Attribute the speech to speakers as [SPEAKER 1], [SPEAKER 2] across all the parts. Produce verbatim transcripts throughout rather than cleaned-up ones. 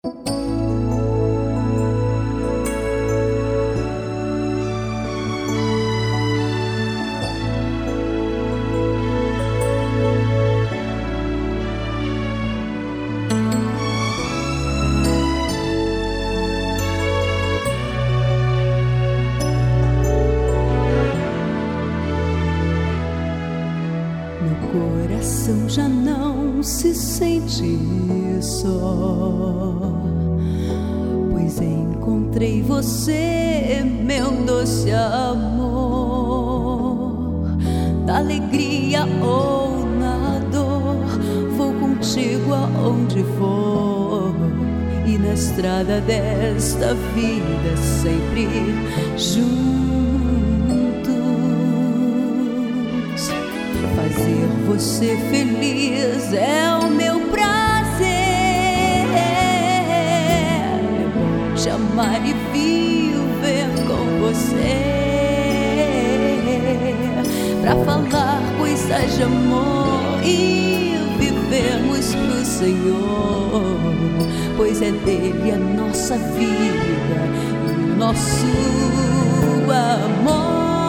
[SPEAKER 1] Meu coração já não se sente só, pois encontrei você, meu doce amor. Da alegria ou na dor, vou contigo aonde for, e na estrada desta vida sempre juntos. Fazer você feliz é o meu prazer. É bom te amar e viver com você, pra falar coisas de amor e vivermos pro Senhor, pois é dele a nossa vida e o nosso amor.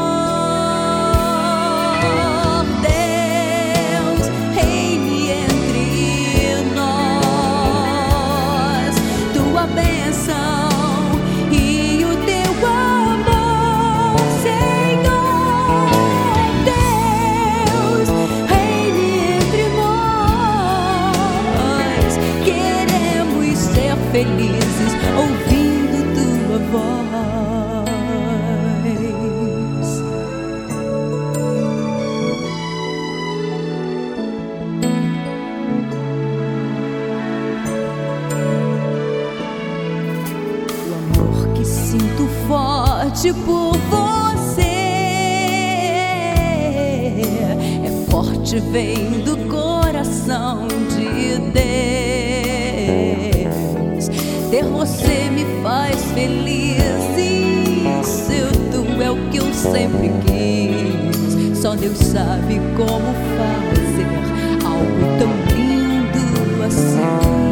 [SPEAKER 1] Felizes ouvindo tua voz. O amor que sinto forte por você é forte, vem do coração de Deus. Ter você me faz feliz, isso tudo é o que eu sempre quis. Só Deus sabe como fazer algo tão lindo assim.